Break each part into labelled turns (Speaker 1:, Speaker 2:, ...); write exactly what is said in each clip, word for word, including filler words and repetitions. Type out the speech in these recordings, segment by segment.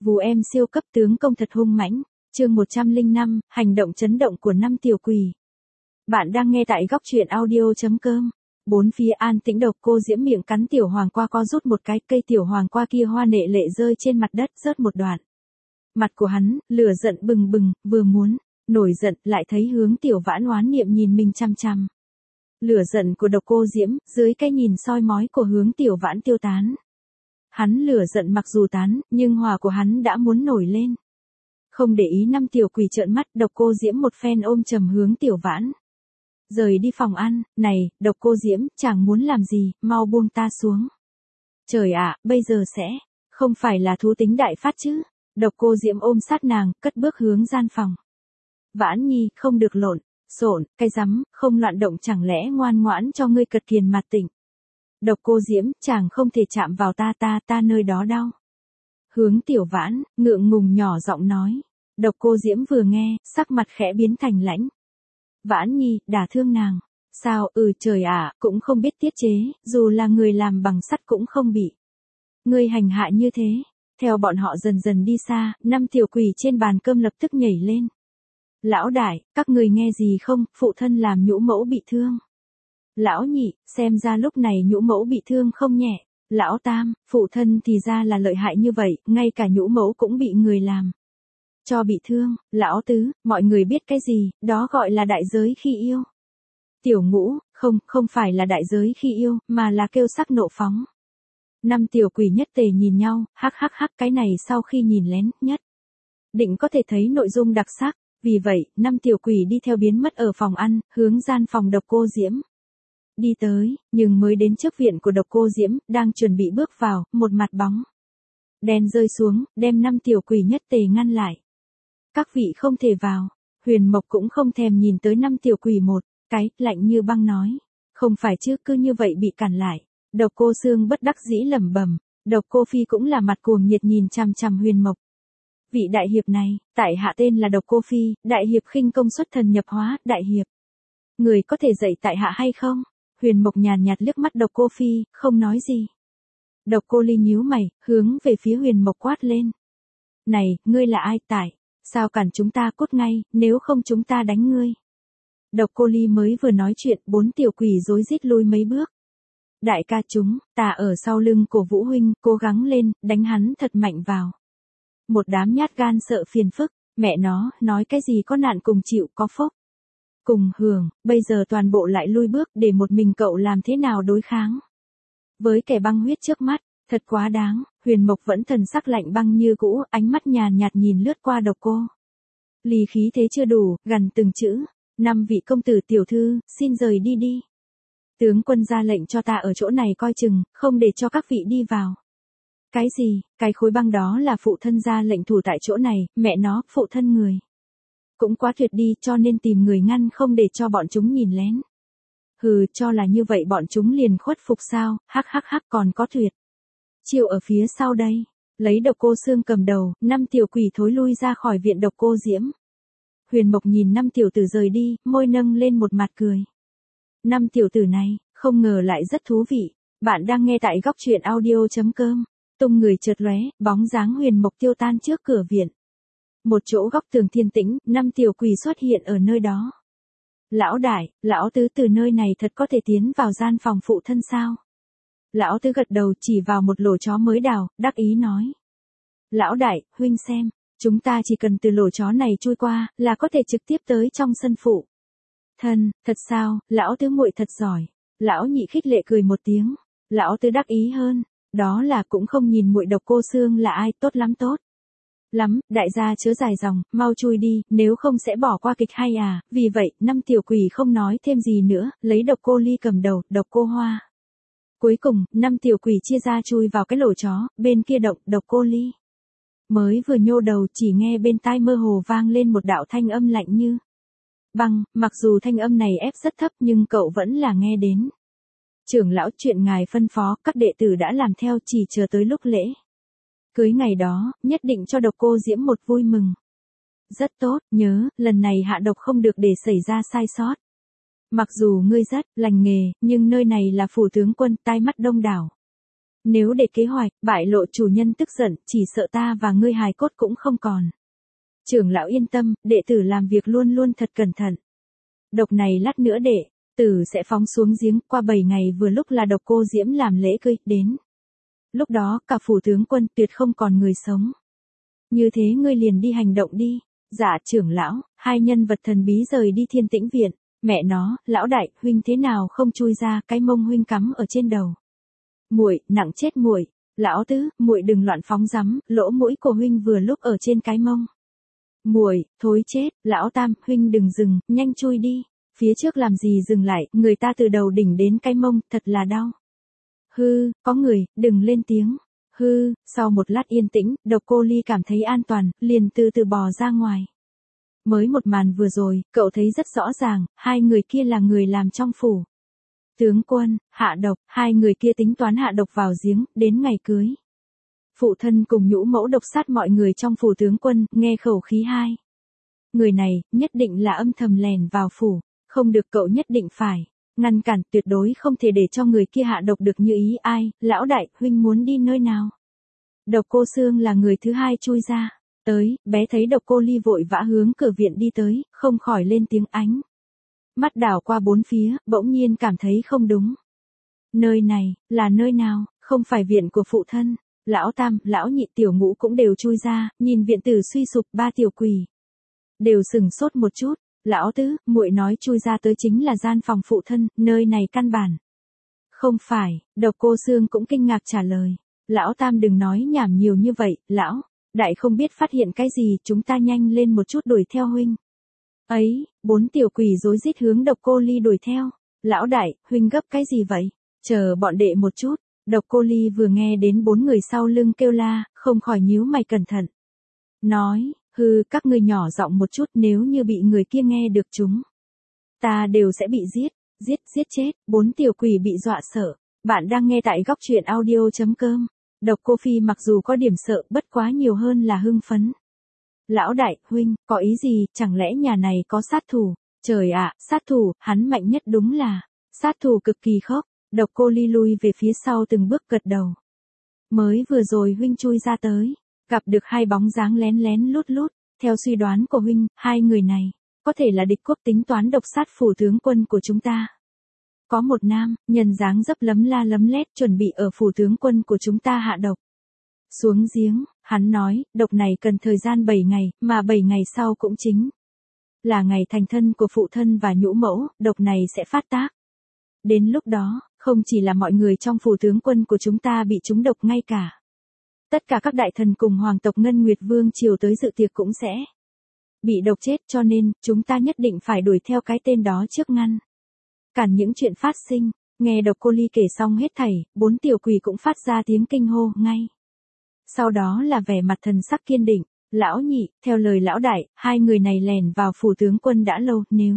Speaker 1: Vù em siêu cấp tướng công thật hung mãnh. Chương một trăm lẻ năm, hành động chấn động của năm tiểu quỷ. Bạn đang nghe tại góc truyện audio chấm com. Bốn phía an tĩnh, Độc Cô Diễm miệng cắn tiểu hoàng qua, co rút một cái, cây tiểu hoàng qua kia hoa nệ lệ rơi trên mặt đất, rớt một đoạn. Mặt của hắn, lửa giận bừng bừng, vừa muốn nổi giận, lại thấy Hướng Tiểu Vãn oán niệm nhìn mình chăm chăm. Lửa giận của Độc Cô Diễm, dưới cái nhìn soi mói của Hướng Tiểu Vãn tiêu tán. Hắn lửa giận mặc dù tán, nhưng hỏa của hắn đã muốn nổi lên. Không để ý năm tiểu quỷ trợn mắt, Độc Cô Diễm một phen ôm trầm Hướng Tiểu Vãn. Rời đi phòng ăn, này, Độc Cô Diễm, chẳng muốn làm gì, mau buông ta xuống. Trời ạ, bây giờ sẽ, không phải là thú tính đại phát chứ. Độc Cô Diễm ôm sát nàng, cất bước hướng gian phòng. Vãn Nhi, không được lộn, xộn, cái rắm, không loạn động, chẳng lẽ ngoan ngoãn cho ngươi cật kiền mặt tỉnh. Độc Cô Diễm, chàng không thể chạm vào ta ta ta nơi đó đau. Hướng Tiểu Vãn, ngượng ngùng nhỏ giọng nói. Độc Cô Diễm vừa nghe, sắc mặt khẽ biến thành lãnh. Vãn Nhi, đả thương nàng. Sao, ừ trời ạ, cũng không biết tiết chế, dù là người làm bằng sắt cũng không bị. Ngươi hành hạ như thế. Theo bọn họ dần dần đi xa, năm tiểu quỷ trên bàn cơm lập tức nhảy lên. Lão đại, các người nghe gì không, phụ thân làm nhũ mẫu bị thương. Lão nhị, xem ra lúc này nhũ mẫu bị thương không nhẹ. Lão tam, phụ thân thì ra là lợi hại như vậy, ngay cả nhũ mẫu cũng bị người làm cho bị thương. Lão tứ, mọi người biết cái gì, đó gọi là đại giới khi yêu. Tiểu ngũ, không, không phải là đại giới khi yêu, mà là kêu sắc nộ phóng. Năm tiểu quỷ nhất tề nhìn nhau, hắc hắc hắc, cái này sau khi nhìn lén, nhất định có thể thấy nội dung đặc sắc. Vì vậy, năm tiểu quỷ đi theo biến mất ở phòng ăn, hướng gian phòng Độc Cô Diễm đi tới, nhưng mới đến trước viện của Độc Cô Diễm, đang chuẩn bị bước vào, một mặt bóng đen rơi xuống, đem năm tiểu quỷ nhất tề ngăn lại. Các vị không thể vào. Huyền Mộc cũng không thèm nhìn tới năm tiểu quỷ, một cái, lạnh như băng nói. Không phải chứ, cứ như vậy bị cản lại. Độc Cô Sương bất đắc dĩ lẩm bẩm. Độc Cô Phi cũng là mặt cuồng nhiệt nhìn chằm chằm Huyền Mộc. Vị đại hiệp này, tại hạ tên là Độc Cô Phi, đại hiệp khinh công xuất thần nhập hóa, đại hiệp. Người có thể dạy tại hạ hay không? Huyền Mộc nhàn nhạt liếc mắt Độc Cô Phi, không nói gì. Độc Cô Ly nhíu mày, hướng về phía Huyền Mộc quát lên. Này, ngươi là ai tại? Sao cản chúng ta, cút ngay, nếu không chúng ta đánh ngươi. Độc Cô Ly mới vừa nói chuyện, bốn tiểu quỷ rối rít lui mấy bước. Đại ca chúng, ta ở sau lưng cổ Vũ huynh, cố gắng lên, đánh hắn thật mạnh vào. Một đám nhát gan sợ phiền phức, mẹ nó, nói cái gì có nạn cùng chịu, có phúc cùng hưởng, bây giờ toàn bộ lại lui bước, để một mình cậu làm thế nào đối kháng với kẻ băng huyết trước mắt, thật quá đáng. Huyền Mộc vẫn thần sắc lạnh băng như cũ, ánh mắt nhàn nhạt nhìn lướt qua Độc Cô Ly, khí thế chưa đủ, gằn từng chữ. Năm vị công tử tiểu thư, xin rời đi đi. Tướng quân ra lệnh cho ta ở chỗ này coi chừng, không để cho các vị đi vào. Cái gì, cái khối băng đó là phụ thân ra lệnh thủ tại chỗ này, mẹ nó, phụ thân người cũng quá tuyệt đi, cho nên tìm người ngăn không để cho bọn chúng nhìn lén. Hừ, cho là như vậy bọn chúng liền khuất phục sao, hắc hắc hắc, còn có tuyệt chiêu ở phía sau đây. Lấy Độc Cô Sương cầm đầu, năm tiểu quỷ thối lui ra khỏi viện Độc Cô Diễm. Huyền Mộc nhìn năm tiểu tử rời đi, môi nâng lên một mặt cười. Năm tiểu tử này, không ngờ lại rất thú vị. Bạn đang nghe tại góc truyện audio chấm com. Tung người chợt lóe, bóng dáng Huyền Mộc tiêu tan trước cửa viện. Một chỗ góc tường thiên tĩnh, năm tiểu quỷ xuất hiện ở nơi đó. Lão đại, lão tứ, từ nơi này thật có thể tiến vào gian phòng phụ thân sao? Lão tứ gật đầu, chỉ vào một lỗ chó mới đào, đắc ý nói. Lão đại, huynh xem, chúng ta chỉ cần từ lỗ chó này chui qua, là có thể trực tiếp tới trong sân phụ thân. Thật sao, lão tứ muội thật giỏi. Lão nhị khích lệ cười một tiếng. Lão tứ đắc ý hơn, đó là cũng không nhìn muội Độc Cô Sương là ai, tốt lắm tốt lắm, đại gia chớ dài dòng, mau chui đi, nếu không sẽ bỏ qua kịch hay à. Vì vậy, năm tiểu quỷ không nói thêm gì nữa, lấy Độc Cô Ly cầm đầu, Độc Cô Hoa. Cuối cùng, năm tiểu quỷ chia ra chui vào cái lỗ chó, bên kia động, Độc Cô Ly mới vừa nhô đầu, chỉ nghe bên tai mơ hồ vang lên một đạo thanh âm lạnh như băng, mặc dù thanh âm này ép rất thấp nhưng cậu vẫn là nghe đến. Trưởng lão, chuyện ngài phân phó, các đệ tử đã làm theo, chỉ chờ tới lúc lễ cưới ngày đó, nhất định cho Độc Cô Diễm một vui mừng. Rất tốt, nhớ, lần này hạ độc không được để xảy ra sai sót. Mặc dù ngươi rất lành nghề, nhưng nơi này là phủ tướng quân, tai mắt đông đảo. Nếu để kế hoạch, bại lộ chủ nhân tức giận, chỉ sợ ta và ngươi hài cốt cũng không còn. Trưởng lão yên tâm, đệ tử làm việc luôn luôn thật cẩn thận. Độc này lát nữa đệ tử sẽ phóng xuống giếng, qua bảy ngày vừa lúc là độc cô Diễm làm lễ cưới đến. Lúc đó cả phủ tướng quân tuyệt không còn người sống. Như thế ngươi liền đi hành động đi. Dạ trưởng lão, hai nhân vật thần bí rời đi Thiên Tĩnh viện. Mẹ nó, lão đại, huynh thế nào không chui ra, cái mông huynh cắm ở trên đầu. Muội, nặng chết muội. Lão tứ, muội đừng loạn phóng rắm, lỗ mũi của huynh vừa lúc ở trên cái mông. Muội, thối chết. Lão tam, huynh đừng dừng, nhanh chui đi. Phía trước làm gì dừng lại, người ta từ đầu đỉnh đến cái mông, thật là đau. Hư, có người, đừng lên tiếng. Hư, sau một lát yên tĩnh, Độc Cô Ly cảm thấy an toàn, liền từ từ bò ra ngoài. Mới một màn vừa rồi, cậu thấy rất rõ ràng, hai người kia là người làm trong phủ. Tướng quân, hạ độc, hai người kia tính toán hạ độc vào giếng, đến ngày cưới. Phụ thân cùng nhũ mẫu độc sát mọi người trong phủ tướng quân, nghe khẩu khí hai. Người này, nhất định là âm thầm lèn vào phủ, không được, cậu nhất định phải ngăn cản, tuyệt đối không thể để cho người kia hạ độc được như ý. Ai, lão đại, huynh muốn đi nơi nào? Độc Cô Sương là người thứ hai chui ra. Tới, bé thấy Độc Cô Ly vội vã hướng cửa viện đi tới, không khỏi lên tiếng ánh. Mắt đảo qua bốn phía, bỗng nhiên cảm thấy không đúng. Nơi này, là nơi nào, không phải viện của phụ thân. Lão tam, lão nhị, tiểu ngũ cũng đều chui ra, nhìn viện tử suy sụp, ba tiểu quỷ đều sừng sốt một chút. Lão tứ, muội nói chui ra tới chính là gian phòng phụ thân, nơi này căn bản không phải. Độc Cô Sương cũng kinh ngạc trả lời. Lão tam đừng nói nhảm nhiều như vậy, lão đại không biết phát hiện cái gì, chúng ta nhanh lên một chút đuổi theo huynh. Ấy, bốn tiểu quỷ rối rít hướng Độc Cô Ly đuổi theo. Lão đại, huynh gấp cái gì vậy? Chờ bọn đệ một chút. Độc Cô Ly vừa nghe đến bốn người sau lưng kêu la, không khỏi nhíu mày cẩn thận. Nói, hư, các ngươi nhỏ giọng một chút, nếu như bị người kia nghe được chúng ta đều sẽ bị giết, giết, giết chết. Bốn tiểu quỷ bị dọa sợ. Bạn đang nghe tại góc truyện audio chấm com. Độc Cô Phi mặc dù có điểm sợ, bất quá nhiều hơn là hưng phấn. Lão đại, huynh, có ý gì, chẳng lẽ nhà này có sát thủ? Trời ạ, sát thủ, hắn mạnh nhất đúng là sát thủ cực kỳ khốc. Độc Cô Ly lui về phía sau từng bước gật đầu. Mới vừa rồi huynh chui ra tới, gặp được hai bóng dáng lén lén lút lút. Theo suy đoán của huynh, hai người này có thể là địch quốc tính toán độc sát phủ tướng quân của chúng ta. Có một nam, nhân dáng dấp lấm la lấm lét, chuẩn bị ở phủ tướng quân của chúng ta hạ độc xuống giếng. Hắn nói, độc này cần thời gian bảy ngày, mà bảy ngày sau cũng chính là ngày thành thân của phụ thân và nhũ mẫu, độc này sẽ phát tác. Đến lúc đó, không chỉ là mọi người trong phủ tướng quân của chúng ta bị trúng độc, ngay cả tất cả các đại thần cùng hoàng tộc Ngân Nguyệt Vương triều tới dự tiệc cũng sẽ bị độc chết, cho nên, chúng ta nhất định phải đuổi theo cái tên đó trước, ngăn cản những chuyện phát sinh. Nghe Độc Cô Ly kể xong hết thảy, bốn tiểu quỷ cũng phát ra tiếng kinh hô, ngay sau đó là vẻ mặt thần sắc kiên định. Lão nhị, theo lời lão đại, hai người này lèn vào phủ tướng quân đã lâu, nếu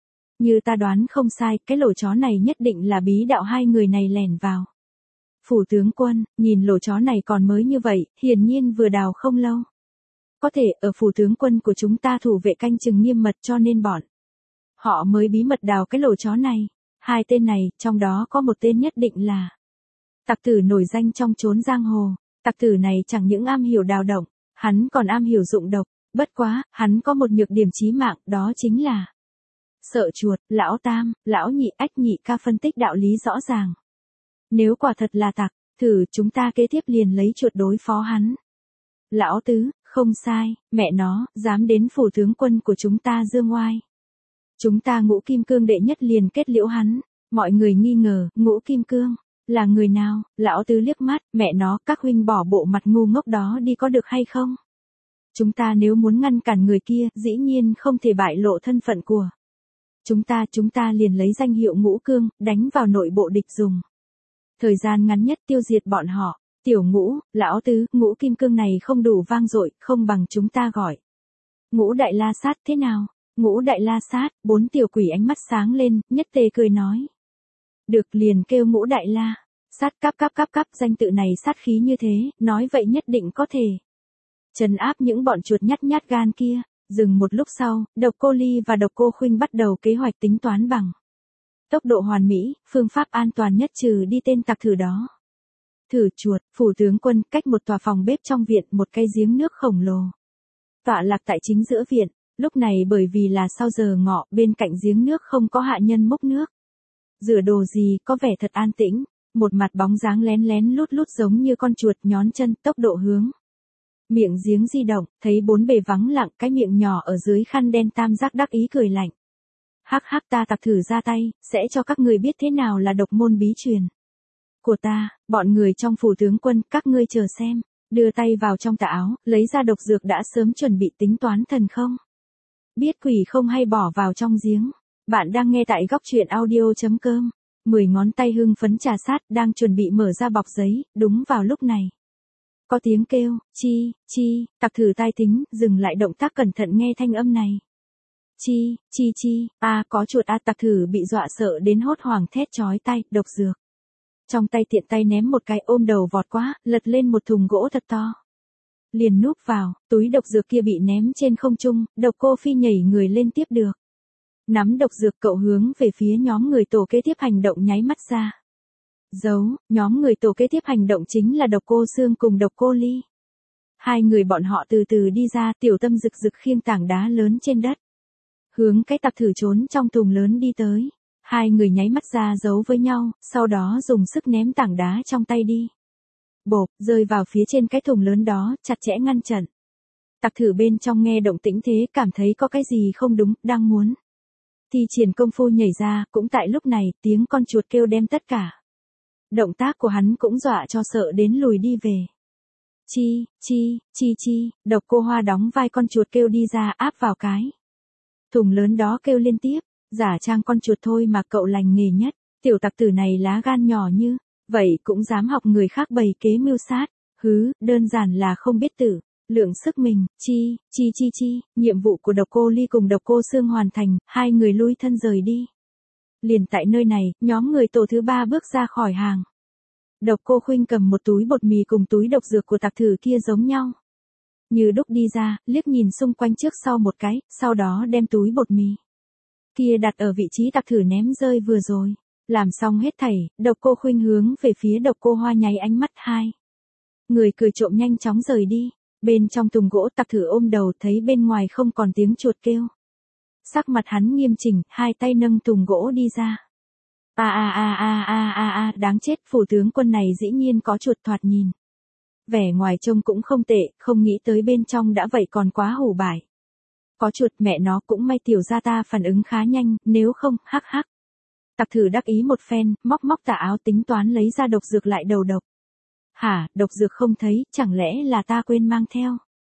Speaker 1: như ta đoán không sai, cái lỗ chó này nhất định là bí đạo hai người này lèn vào phủ tướng quân. Nhìn lỗ chó này còn mới như vậy, hiển nhiên vừa đào không lâu. Có thể ở phủ tướng quân của chúng ta thủ vệ canh chừng nghiêm mật, cho nên bọn họ mới bí mật đào cái lỗ chó này. Hai tên này, trong đó có một tên nhất định là tặc tử nổi danh trong chốn giang hồ. Tặc tử này chẳng những am hiểu đào động, hắn còn am hiểu dụng độc. Bất quá, hắn có một nhược điểm chí mạng, đó chính là sợ chuột. Lão tam, lão nhị, ách nhị ca phân tích đạo lý rõ ràng. Nếu quả thật là tặc, thử chúng ta kế tiếp liền lấy chuột đối phó hắn. Lão tứ, không sai, mẹ nó, dám đến phủ tướng quân của chúng ta dương oai. Chúng ta Ngũ Kim Cương đệ nhất liền kết liễu hắn. Mọi người nghi ngờ, Ngũ Kim Cương là người nào? Lão tứ liếc mắt, mẹ nó, các huynh bỏ bộ mặt ngu ngốc đó đi có được hay không? Chúng ta nếu muốn ngăn cản người kia, dĩ nhiên không thể bại lộ thân phận của chúng ta, chúng ta liền lấy danh hiệu Ngũ Cương, đánh vào nội bộ địch dùng thời gian ngắn nhất tiêu diệt bọn họ. Tiểu Ngũ, lão tứ, Ngũ Kim Cương này không đủ vang dội, không bằng chúng ta gọi Ngũ Đại La Sát thế nào? Ngũ Đại La Sát. Bốn tiểu quỷ ánh mắt sáng lên, nhất tề cười nói. Được, liền kêu Ngũ Đại La Sát. Cáp cáp cáp cáp, danh tự này sát khí như thế, nói vậy nhất định có thể trấn áp những bọn chuột nhát nhát gan kia. Dừng một lúc sau, Độc Cô Ly và Độc Cô Khuynh bắt đầu kế hoạch tính toán bằng tốc độ hoàn mỹ, phương pháp an toàn nhất trừ đi tên tặc thử đó. Thử chuột, phủ tướng quân, cách một tòa phòng bếp trong viện, một cây giếng nước khổng lồ. Tọa lạc tại chính giữa viện, lúc này bởi vì là sau giờ ngọ, bên cạnh giếng nước không có hạ nhân múc nước. Rửa đồ gì, có vẻ thật an tĩnh, một mặt bóng dáng lén lén lút lút giống như con chuột nhón chân, tốc độ hướng. Miệng giếng di động, thấy bốn bề vắng lặng, cái miệng nhỏ ở dưới khăn đen tam giác đắc ý cười lạnh. Hắc hắc, ta Tặc Thử ra tay, sẽ cho các người biết thế nào là độc môn bí truyền của ta, bọn người trong phủ tướng quân, các ngươi chờ xem. Đưa tay vào trong tà áo, lấy ra độc dược đã sớm chuẩn bị tính toán thần không. Biết quỷ không hay bỏ vào trong giếng. Bạn đang nghe tại góc truyện audio.com. Mười ngón tay hưng phấn trà sát, đang chuẩn bị mở ra bọc giấy, đúng vào lúc này. Có tiếng kêu, chi, chi, Tặc Thử tai tính, dừng lại động tác cẩn thận nghe thanh âm này. Chi, chi chi, a có chuột a Tặc Thử bị dọa sợ đến hốt hoảng thét chói tai, độc dược. Trong tay tiện tay ném một cái ôm đầu vọt quá, lật lên một thùng gỗ thật to. Liền núp vào, túi độc dược kia bị ném trên không trung, Độc Cô Phi nhảy người lên tiếp được. Nắm độc dược cậu hướng về phía nhóm người tổ kế tiếp hành động nháy mắt ra. Giấu, nhóm người tổ kế tiếp hành động chính là Độc Cô Sương cùng Độc Cô Ly. Hai người bọn họ từ từ đi ra, tiểu tâm rực rực khiêng tảng đá lớn trên đất. Hướng cái Tặc Thử trốn trong thùng lớn đi tới. Hai người nháy mắt ra giấu với nhau, sau đó dùng sức ném tảng đá trong tay đi. Bộp, rơi vào phía trên cái thùng lớn đó, chặt chẽ ngăn chặn. Tặc Thử bên trong nghe động tĩnh thế cảm thấy có cái gì không đúng, đang muốn. Thì triển công phu nhảy ra, cũng tại lúc này, tiếng con chuột kêu đem tất cả. Động tác của hắn cũng dọa cho sợ đến lùi đi về. Chi, chi, chi chi, Độc Cô Hoa đóng vai con chuột kêu đi ra áp vào cái thùng lớn đó kêu liên tiếp. Giả trang con chuột thôi mà cậu lành nghề nhất, tiểu Tặc Tử này lá gan nhỏ như, vậy cũng dám học người khác bày kế mưu sát, hứ, đơn giản là không biết tử, lượng sức mình, chi, chi chi chi, nhiệm vụ của Độc Cô Ly cùng Độc Cô Sương hoàn thành, hai người lui thân rời đi. Liền tại nơi này, nhóm người tổ thứ ba bước ra khỏi hàng. Độc Cô Khuynh cầm một túi bột mì cùng túi độc dược của Tặc Thử kia giống nhau. Như đúc đi ra, liếc nhìn xung quanh trước sau một cái, sau đó đem túi bột mì kia đặt ở vị trí Tặc Thử ném rơi vừa rồi. Làm xong hết thảy, Độc Cô Khuynh hướng về phía Độc Cô Hoa nháy ánh mắt hai. Người cười trộm nhanh chóng rời đi. Bên trong thùng gỗ Tặc Thử ôm đầu thấy bên ngoài không còn tiếng chuột kêu. Sắc mặt hắn nghiêm chỉnh, hai tay nâng thùng gỗ đi ra. A a a a a a a, đáng chết, phủ tướng quân này dĩ nhiên có chuột thoạt nhìn. Vẻ ngoài trông cũng không tệ, không nghĩ tới bên trong đã vậy còn quá hủ bại. Có chuột mẹ nó cũng may tiểu gia ta phản ứng khá nhanh, nếu không, hắc hắc. Tặc Thử đắc ý một phen, móc móc tà áo tính toán lấy ra độc dược lại đầu độc. Hả, độc dược không thấy, chẳng lẽ là ta quên mang theo.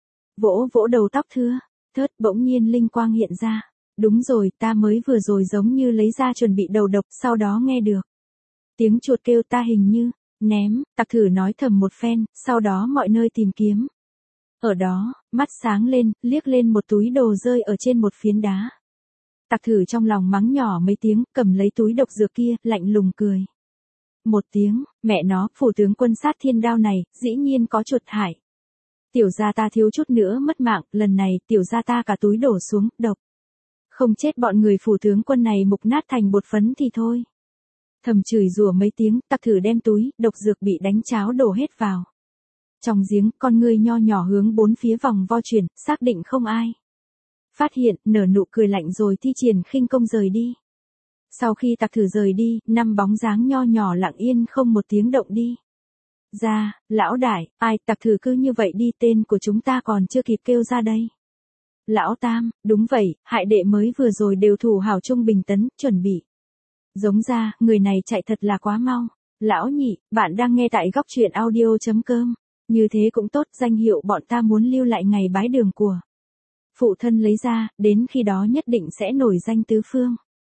Speaker 1: Vỗ vỗ đầu tóc thưa, thớt bỗng nhiên linh quang hiện ra. Đúng rồi, ta mới vừa rồi giống như lấy ra chuẩn bị đầu độc, sau đó nghe được tiếng chuột kêu ta hình như, ném, Tặc Thử nói thầm một phen, sau đó mọi nơi tìm kiếm. Ở đó, mắt sáng lên, liếc lên một túi đồ rơi ở trên một phiến đá. Tặc Thử trong lòng mắng nhỏ mấy tiếng, cầm lấy túi độc dược kia, lạnh lùng cười. Một tiếng, mẹ nó, phủ tướng quân sát thiên đao này, dĩ nhiên có chuột hại. Tiểu gia ta thiếu chút nữa mất mạng, lần này, tiểu gia ta cả túi đổ xuống, độc. Không chết bọn người phủ tướng quân này mục nát thành bột phấn thì thôi. Thầm chửi rủa mấy tiếng, Tặc Thử đem túi, độc dược bị đánh cháo đổ hết vào. Trong giếng, con ngươi nho nhỏ hướng bốn phía vòng vo chuyển, xác định không ai. Phát hiện, nở nụ cười lạnh rồi thi triển khinh công rời đi. Sau khi Tặc Thử rời đi, năm bóng dáng nho nhỏ lặng yên không một tiếng động đi. Ra, lão đại, ai, Tặc Thử cứ như vậy đi, tên của chúng ta còn chưa kịp kêu ra đây. Lão Tam, đúng vậy, hại đệ mới vừa rồi đều thủ hảo trung bình tấn, chuẩn bị. Giống ra, người này chạy thật là quá mau. Lão Nhị, bạn đang nghe tại góc truyện audio.com. Như thế cũng tốt, danh hiệu bọn ta muốn lưu lại ngày bái đường của phụ thân lấy ra, đến khi đó nhất định sẽ nổi danh tứ phương.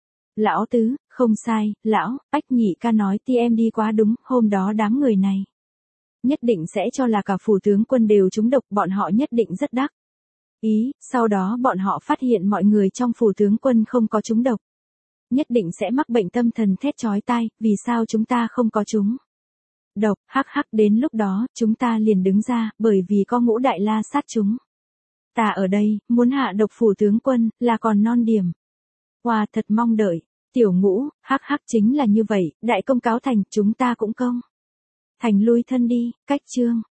Speaker 1: Lão Tứ, không sai, lão, Ách Nhị ca nói ti em đi quá đúng, hôm đó đám người này nhất định sẽ cho là cả phủ tướng quân đều trúng độc, bọn họ nhất định rất đắc ý, sau đó bọn họ phát hiện mọi người trong phủ tướng quân không có trúng độc. Nhất định sẽ mắc bệnh tâm thần thét chói tai, vì sao chúng ta không có chúng độc, hắc hắc, đến lúc đó, chúng ta liền đứng ra, bởi vì có Ngũ Đại La sát chúng ta ở đây, muốn hạ độc phủ tướng quân, là còn non điểm. Hoa thật mong đợi, tiểu Ngũ, hắc hắc chính là như vậy, đại công cáo thành, chúng ta cũng công Thành lui thân đi, cách chương.